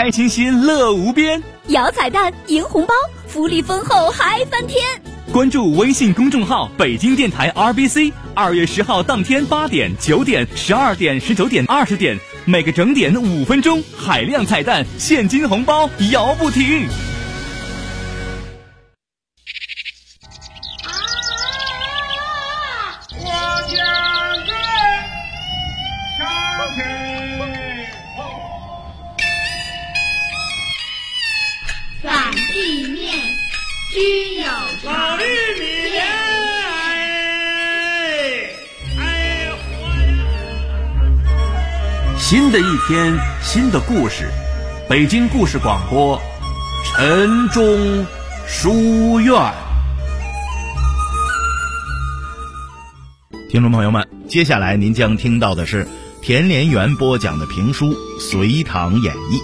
开心心乐无边， 摇彩蛋赢红包，福利丰厚还翻天。 关注微信公众号北京电台 RBC，2月10号当天8点、9点、12点、19点、20点，每个整点5分钟，海量彩蛋，现金红包摇不停。 反地面居有常， 新的一天，新的故事，北京故事广播，晨钟书院。 听众朋友们，接下来您将听到的是田连元播讲的评书《隋唐演义》。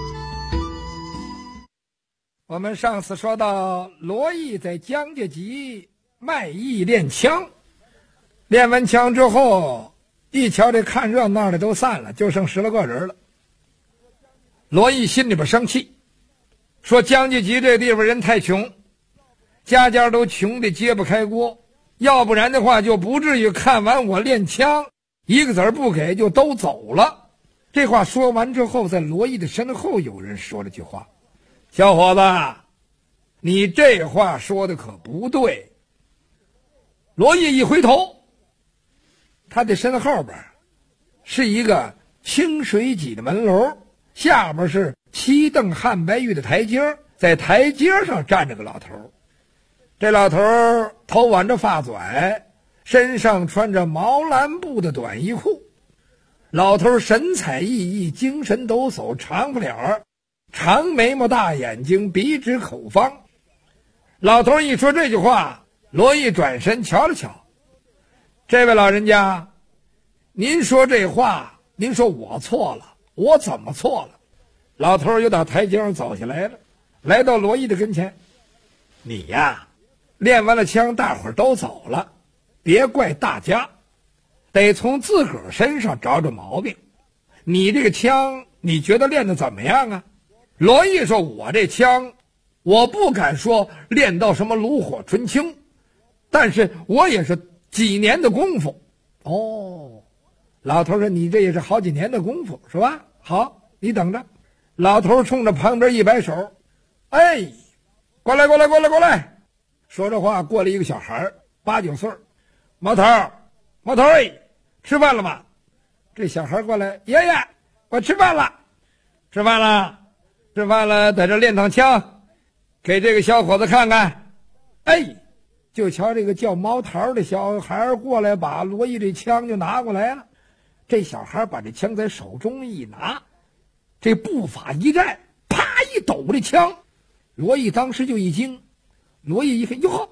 我们上次说到罗毅在江家集卖艺练枪，练完枪之后，一瞧这看热闹的都散了，就剩10来个人了。罗毅心里边生气，说江家集这地方人太穷，家家都穷得揭不开锅，要不然的话就不至于看完我练枪一个子儿不给就都走了。这话说完之后，在罗毅的身后有人说了句话：小伙子，你这话说的可不对。罗毅一回头，他的身后边是一个清水脊的门楼，下边是漆凳汉白玉的台阶，在台阶上站着个老头。这老头头挽着发拽，身上穿着毛蓝布的短衣裤。老头神采奕奕，精神抖擞，长发脸儿，长眉毛大眼睛，鼻直口方。老头一说这句话，罗毅转身瞧了瞧，这位老人家，您说这话，您说我错了，我怎么错了？老头又到台阶上走下来了，来到罗毅的跟前。你呀，练完了枪，大伙儿都走了，别怪大家，得从自个儿身上找找毛病。你这个枪，你觉得练得怎么样啊？罗毅说：我这枪，我不敢说练到什么炉火纯青，但是我也是几年的功夫。哦，老头说：你这也是好几年的功夫是吧？好，你等着。老头冲着旁边一摆手：哎，过来过来过来过来。说这话过来一个小孩8、9岁。毛头毛头，哎，吃饭了吗？这小孩过来：爷爷，我吃饭了。吃饭了，吃饭了，在这练趟枪，给这个小伙子看看。哎，就瞧这个叫毛桃的小孩过来，把罗毅这枪就拿过来了。这小孩把这枪在手中一拿，这步法一站，啪一抖这枪。罗毅当时就一惊，罗毅一看，哟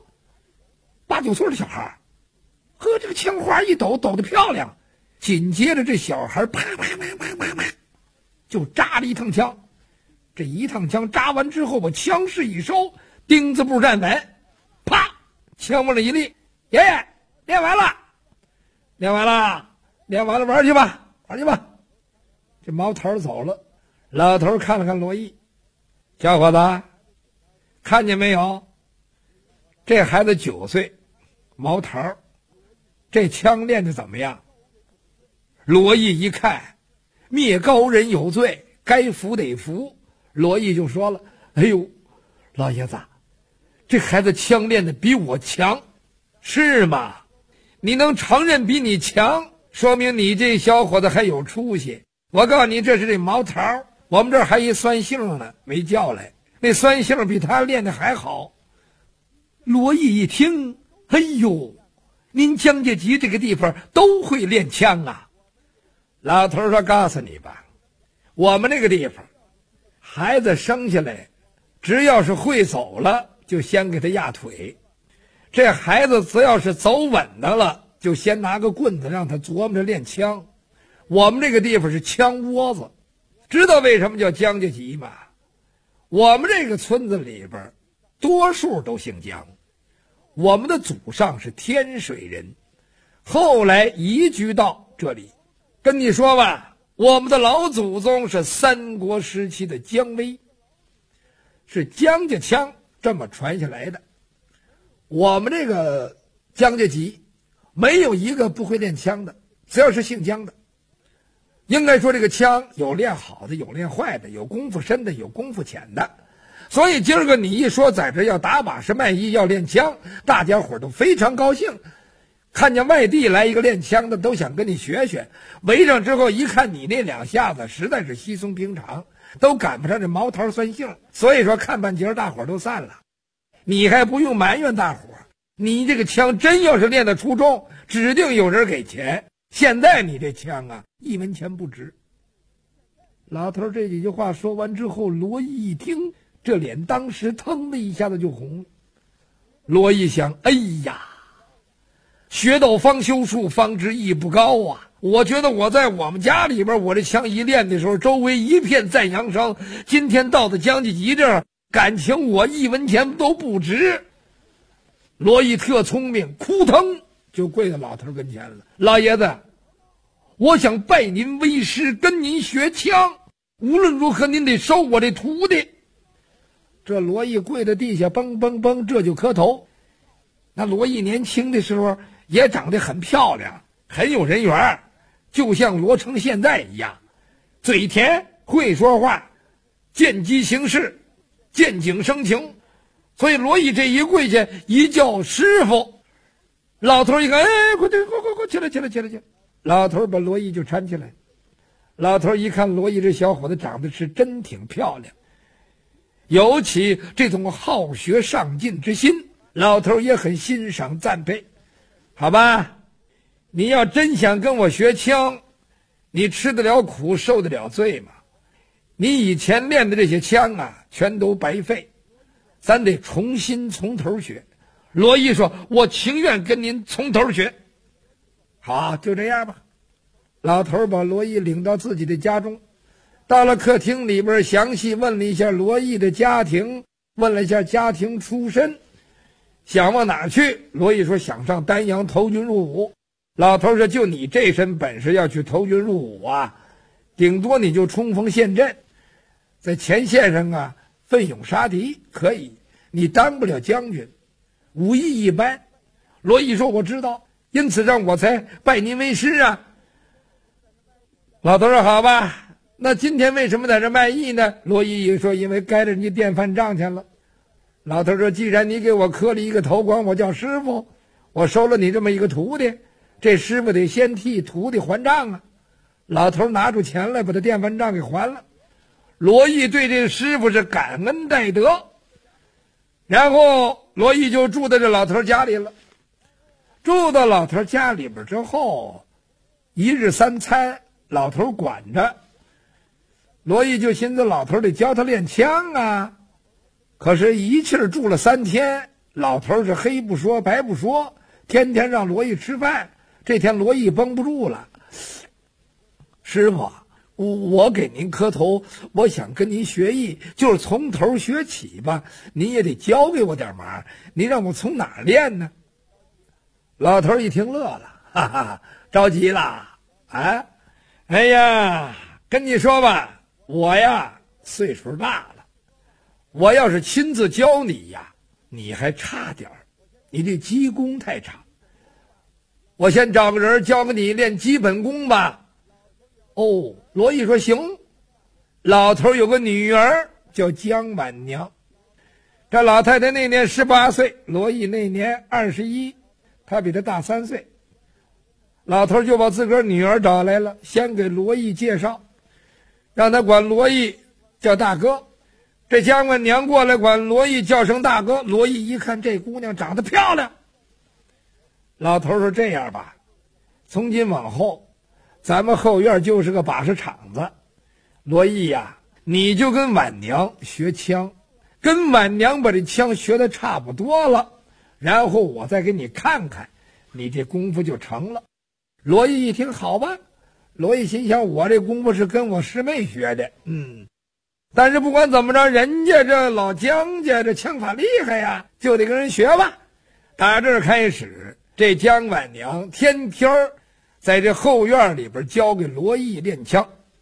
，8、9岁的小孩，呵，这个枪花一抖，抖得漂亮。紧接着这小孩啪啪啪啪啪啪就扎了一趟枪。这一趟枪扎完之后，把枪势一收，钉子步站稳，啪，枪往里一立。爷爷，练完了，练完了，练完了，玩去吧，玩去吧。这毛头走了，老头看了看罗毅，小伙子，看见没有？这孩子9岁，毛头，这枪练得怎么样？罗毅一看，灭高人有罪，该服得服。罗毅就说了：哎呦，老爷子，这孩子枪练得比我强。是吗？你能承认比你强，说明你这小伙子还有出息。我告诉你，这是这毛头，我们这儿还一酸性呢，没叫来，那酸性比他练得还好。罗毅一听，哎呦，您江家集这个地方都会练枪啊？老头说：告诉你吧，我们那个地方孩子生下来只要是会走了，就先给他压腿。这孩子只要是走稳当了，就先拿个棍子让他琢磨着练枪。我们这个地方是枪窝子，知道为什么叫江家集吗？我们这个村子里边多数都姓江，我们的祖上是天水人，后来移居到这里。跟你说吧， 我们的老祖宗是三国时期的姜维，是姜家枪这么传下来的。我们这个姜家集没有一个不会练枪的，只要是姓姜的。应该说这个枪有练好的，有练坏的，有功夫深的，有功夫浅的。所以今儿个你一说在这要打把式卖艺，要练枪，大家伙都非常高兴。看见外地来一个练枪的，都想跟你学学。围上之后一看你那两下子实在是稀松平常，都赶不上这毛桃蒜杏。所以说看半截大伙都散了。你还不用埋怨大伙，你这个枪真要是练得出众，指定有人给钱。现在你这枪啊，1文钱不值。老头这几句话说完之后，罗毅一听，这脸当时腾的一下子就红了。罗毅想，哎呀，学到方修术，方知艺不高啊！我觉得我在我们家里边，我这枪一练的时候，周围一片赞扬声。今天到了姜家集这儿，感情我1文钱都不值。罗毅特聪明，扑腾就跪在老头跟前了。老爷子，我想拜您为师，跟您学枪，无论如何您得收我这徒弟。这罗毅跪在地下，嘣嘣嘣，这就磕头。那罗毅年轻的时候也长得很漂亮，很有人缘，就像罗成现在一样，嘴甜，会说话，见机行事，见景生情。所以罗毅这一跪下，一叫师傅，老头一看，哎，快起来！老头把罗毅就搀起来。老头一看罗毅这小伙子长得是真挺漂亮，尤其这种好学上进之心，老头也很欣赏赞佩。好吧，你要真想跟我学枪，你吃得了苦，受得了罪吗？你以前练的这些枪啊，全都白费，咱得重新从头学。罗毅说，我情愿跟您从头学。好，就这样吧。老头把罗毅领到自己的家中，到了客厅里边，详细问了一下罗毅的家庭，问了一下家庭出身，想往哪去。罗毅说想上丹阳投军入伍。老头说，就你这身本事要去投军入伍啊，顶多你就冲锋陷阵，在前线上啊奋勇杀敌可以，你当不了将军，武艺一般。罗毅说，我知道，因此让我才拜您为师啊。老头说，好吧，那今天为什么在这卖艺呢？罗毅说，因为该着你电饭账钱了。老头说，既然你给我磕了一个头，管我叫师傅，我收了你这么一个徒弟，这师傅得先替徒弟还账啊。老头拿出钱来，把他电饭账给还了。罗毅对这个师傅是感恩戴德，然后罗毅就住在这老头家里了。住到老头家里边之后，1日3餐老头管着，罗毅就寻思老头得教他练枪啊。可是一气儿住了3天，老头是黑不说白不说，天天让罗毅吃饭。这天罗毅绷不住了，师傅，我给您磕头，我想跟您学艺，就是从头学起吧，您也得教给我点忙，您让我从哪儿练呢？老头一听乐了，哈哈，着急了啊！哎呀，跟你说吧，我呀岁数大了，我要是亲自教你呀，你还差点儿，你这基功太差。我先找个人教给你练基本功吧。哦，罗毅说行。老头有个女儿叫姜婉娘，这老太太那年18岁，罗毅那年21，她比他大3岁。老头就把自个儿女儿找来了，先给罗毅介绍，让他管罗毅叫大哥。这姜婉娘过来管罗毅叫声大哥。罗毅一看这姑娘长得漂亮，老头说，这样吧，从今往后咱们后院就是个把式场子，罗毅呀，你就跟婉娘学枪，跟婉娘把这枪学得差不多了，然后我再给你看看，你这功夫就成了。罗毅一听，好吧。罗毅心想，我这功夫是跟我师妹学的，但是不管怎么着，人家这老姜家这枪法厉害呀，就得跟人学吧。打这儿开始，这姜婉娘天天在这后院里边教给罗毅练枪。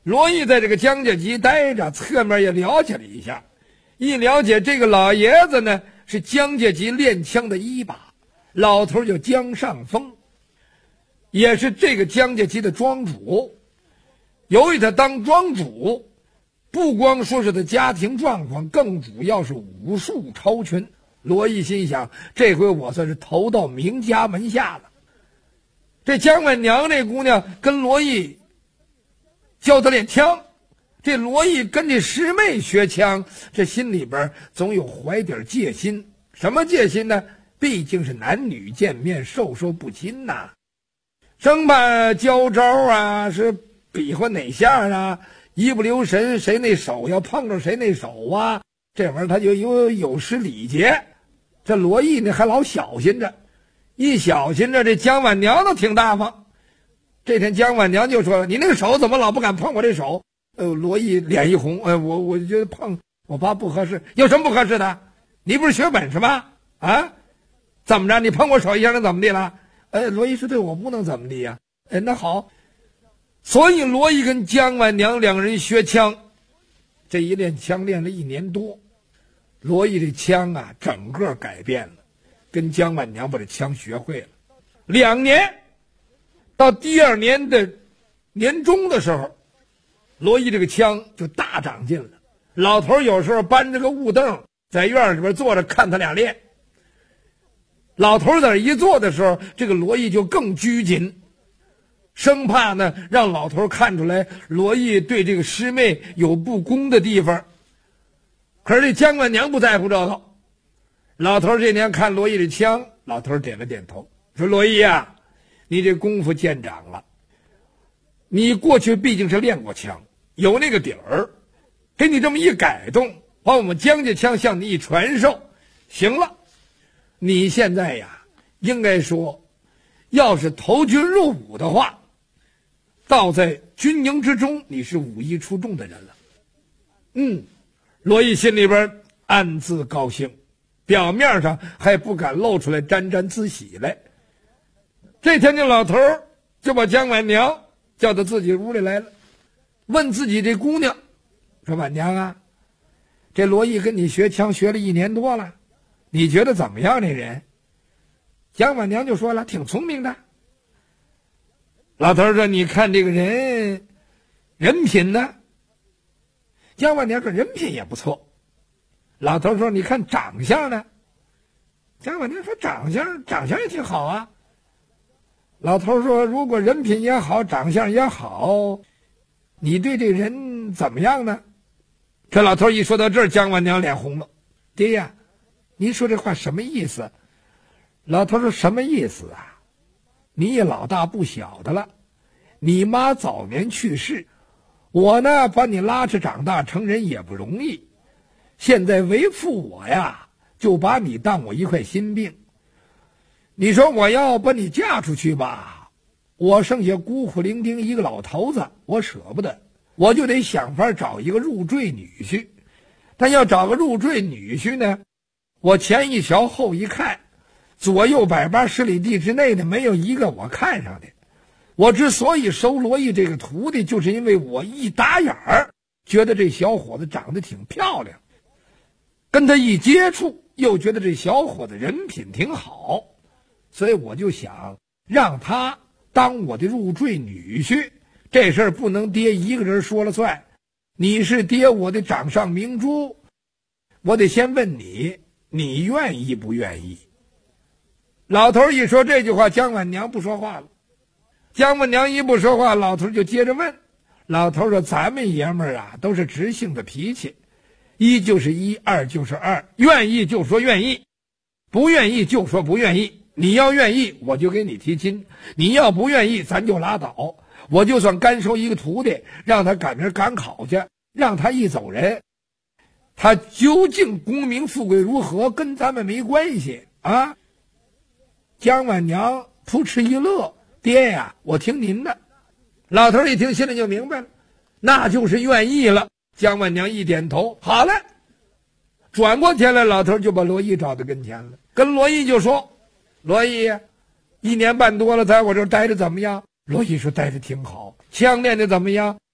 罗毅在这个江家集待着，侧面也了解了一下，一了解这个老爷子呢是江家集练枪的一把，老头叫江上峰，也是这个江家集的庄主。由于他当庄主，不光说是他家庭状况，更主要是武术超群。罗毅心想，这回我算是投到名家门下了。这姜婉娘这姑娘跟罗毅教他练枪，这罗毅跟这师妹学枪，这心里边总有怀点戒心。什么戒心呢？毕竟是男女见面，授受不亲呐，生怕教招啊，是比划哪下啊，一不留神谁那手要碰着谁那手啊，这玩意儿他就有失礼节。这罗毅呢还老小心着，一小心着，这姜婉娘都挺大方。这天姜婉娘就说了：“你那个手怎么老不敢碰我这手？”罗毅脸一红，我觉得碰我怕不合适。有什么不合适的？你不是学本事吗？啊，怎么着？你碰我手一下，能怎么地了？罗毅说：“对，我不能怎么地呀。”那好。所以罗毅跟姜婉娘两人学枪，这一练枪练了1年多。罗毅这枪啊，整个改变了，跟姜婉娘把这枪学会了。2年，到第2年的年中的时候，罗毅这个枪就大长进了。老头有时候搬着个雾凳在院里边坐着看他俩练。老头在那一坐的时候，这个罗毅就更拘谨，生怕呢让老头看出来罗毅对这个师妹有不公的地方。可是这姜婉娘不在乎这个。老头这年看罗毅的枪，老头点了点头，说：“罗毅啊，你这功夫见长了，你过去毕竟是练过枪，有那个底儿，给你这么一改动，把我们姜家枪向你一传授，行了，你现在呀，应该说，要是投军入伍的话，倒在军营之中，你是武艺出众的人了。”罗毅心里边暗自高兴，表面上还不敢露出来沾沾自喜来。这天，这老头就把姜婉娘叫到自己屋里来了，问自己这姑娘说：“婉娘啊，这罗毅跟你学枪学了1年多了，你觉得怎么样？这人？”姜婉娘就说了：“挺聪明的。”老头说：“你看这个人品呢？”姜婉娘说：“人品也不错。”老头说：“你看长相呢？”姜婉娘说：“长相也挺好啊。”老头说：“如果人品也好，长相也好，你对这人怎么样呢？”这老头一说到这儿，姜婉娘脸红了。“爹呀，您说这话什么意思？”老头说：“什么意思啊？你也老大不小的了，你妈早年去世，我呢把你拉扯长大成人也不容易，现在为父我呀就把你当我一块心病。你说我要把你嫁出去吧，我剩下孤苦伶仃一个老头子，我舍不得，我就得想法找一个入赘女婿。但要找个入赘女婿呢，我前一瞧后一看，左右180里地之内的没有一个我看上的。我之所以收罗毅这个徒弟，就是因为我一打眼儿觉得这小伙子长得挺漂亮，跟他一接触又觉得这小伙子人品挺好，所以我就想让他当我的入赘女婿。这事儿不能爹一个人说了算，你是爹我的掌上明珠，我得先问你，你愿意不愿意？老头一说这句话，姜婉娘不说话了。姜婉娘一不说话，老头就接着问。老头说：“咱们爷们儿啊，都是直性的脾气，一就是一，二就是二，愿意就说愿意，不愿意就说不愿意。你要愿意，我就给你提亲；你要不愿意，咱就拉倒。我就算干收一个徒弟，让他赶明赶考去，让他一走人，他究竟功名富贵如何，跟咱们没关系啊。”姜婉娘扑哧一乐：“爹呀，我听您的。”老头一听，心里就明白了，那就是愿意了。姜婉娘一点头：“好了。”转过天来，老头就把罗毅找到跟前了，跟罗毅就说：“罗毅，1年半多了，在我这儿待着怎么样？”罗毅说：“待着挺好。”枪练的怎么样？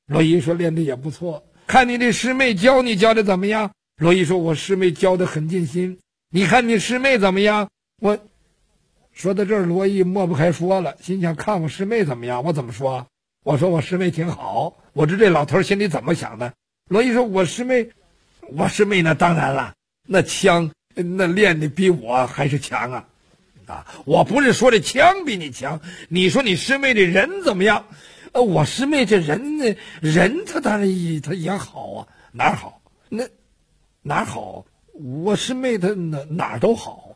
罗毅说练得也不错，看你这师妹教你教的怎么样？罗毅说我师妹教得很尽心，你看你师妹怎么样？我说到这儿，罗毅抹不开说了，心想看我师妹怎么样？我怎么说？我说我师妹挺好。我知这老头心里怎么想的。罗毅说我师妹那当然了，那枪那练的比我还是强啊！我不是说这枪比你强，你说你师妹这人怎么样？我师妹这人呢，人他当然他也好啊，哪儿好？那哪儿好？我师妹她哪儿都好。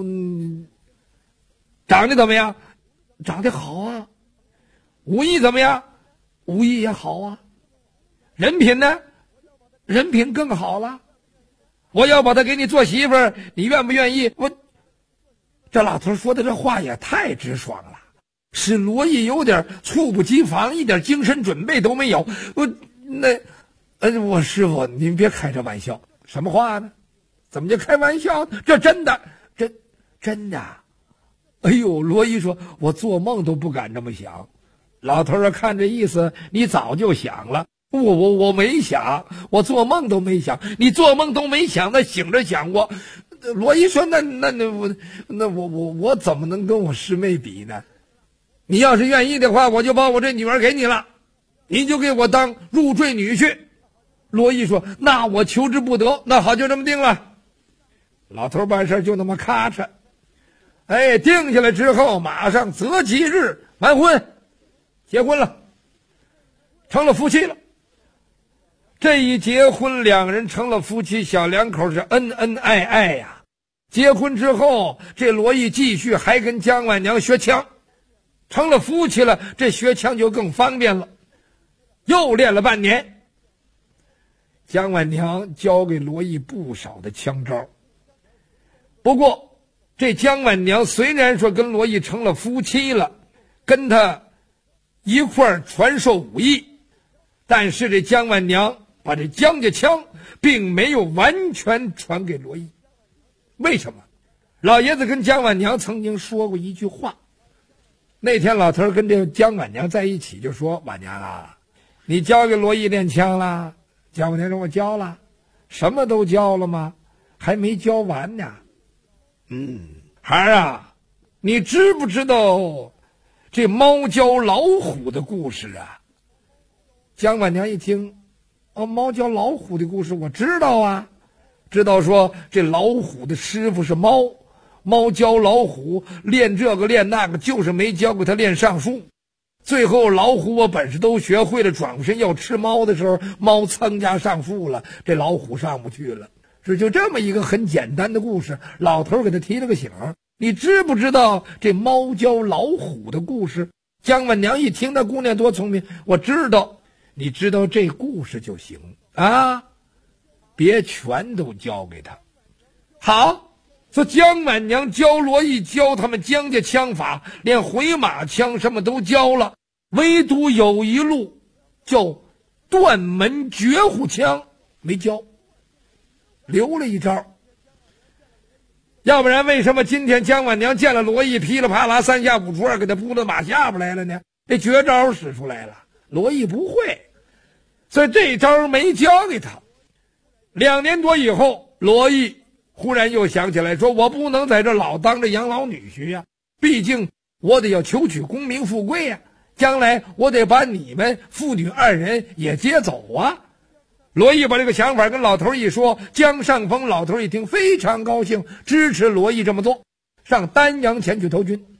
长得怎么样？长得好啊。武艺怎么样？武艺也好啊。人品呢？人品更好了。我要把她给你做媳妇儿，你愿不愿意？这老头说的这话也太直爽了，使罗毅有点猝不及防，一点精神准备都没有。我师傅您别开这玩笑。什么话呢？怎么就开玩笑？这真的，真的。哎呦，罗毅说我做梦都不敢这么想。老头儿看这意思，你早就想了。我没想，我做梦都没想。你做梦都没想，那醒着想过。罗毅说我怎么能跟我师妹比呢？你要是愿意的话，我就把我这女儿给你了，你就给我当入赘女婿。罗毅说那我求之不得。那好，就这么定了。老头办事就那么咔嚓，定下来之后马上择吉日完婚，结婚了，成了夫妻了。这一结婚，两人成了夫妻，小两口是恩恩爱爱呀。结婚之后，这罗毅继续还跟姜婉娘学枪，成了夫妻了，这学枪就更方便了。又练了半年，姜婉娘教给罗毅不少的枪招。不过这姜婉娘虽然说跟罗毅成了夫妻了，跟他一块儿传授武艺，但是这姜婉娘把这姜家枪并没有完全传给罗毅。为什么？老爷子跟姜婉娘曾经说过一句话。那天老头跟这姜婉娘在一起，就说婉娘啊，你教给罗毅练枪了？姜婉娘说我教了。什么都教了吗？还没教完呢。孩儿啊，你知不知道这猫教老虎的故事啊？姜婉娘一听，猫教老虎的故事我知道啊，知道说这老虎的师傅是猫，猫教老虎练这个练那个，就是没教给他练上树。最后老虎我本事都学会了，转过身要吃猫的时候，猫噌家上树了，这老虎上不去了。就这么一个很简单的故事，老头给他提了个醒。你知不知道这猫教老虎的故事？姜婉娘一听，那姑娘多聪明，我知道。你知道这故事就行啊，别全都教给他。好，说姜婉娘教罗毅，教他们姜家枪法，连回马枪什么都教了，唯独有一路叫断门绝户枪没教，留了一招。要不然为什么今天姜婉娘见了罗毅，噼里啪啦三下五除二给他扑到马下边来了呢？这绝招使出来了，罗毅不会，所以这招没教给他。2年多以后，罗毅忽然又想起来，说我不能在这老当着养老女婿呀，毕竟我得要求取功名富贵呀，将来我得把你们父女2人也接走啊。罗毅把这个想法跟老头一说，姜尚峰老头一听非常高兴，支持罗毅这么做，上丹阳前去投军。